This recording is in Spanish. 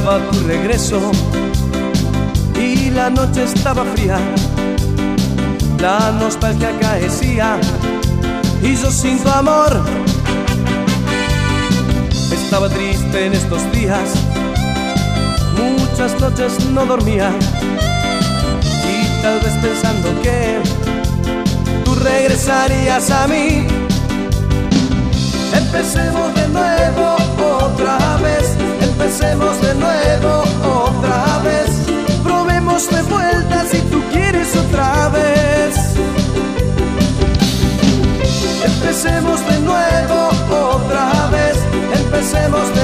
esperaba tu regreso y la noche estaba fría, la nostalgia acaecía y yo sin tu amor estaba triste en estos días. Muchas noches no dormía y tal vez pensando que tú regresarías a mí. Empecemos de nuevo otra vez, empecemos de nuevo otra vez. Probemos de vuelta si tú quieres otra vez. Empecemos de nuevo otra vez, empecemos de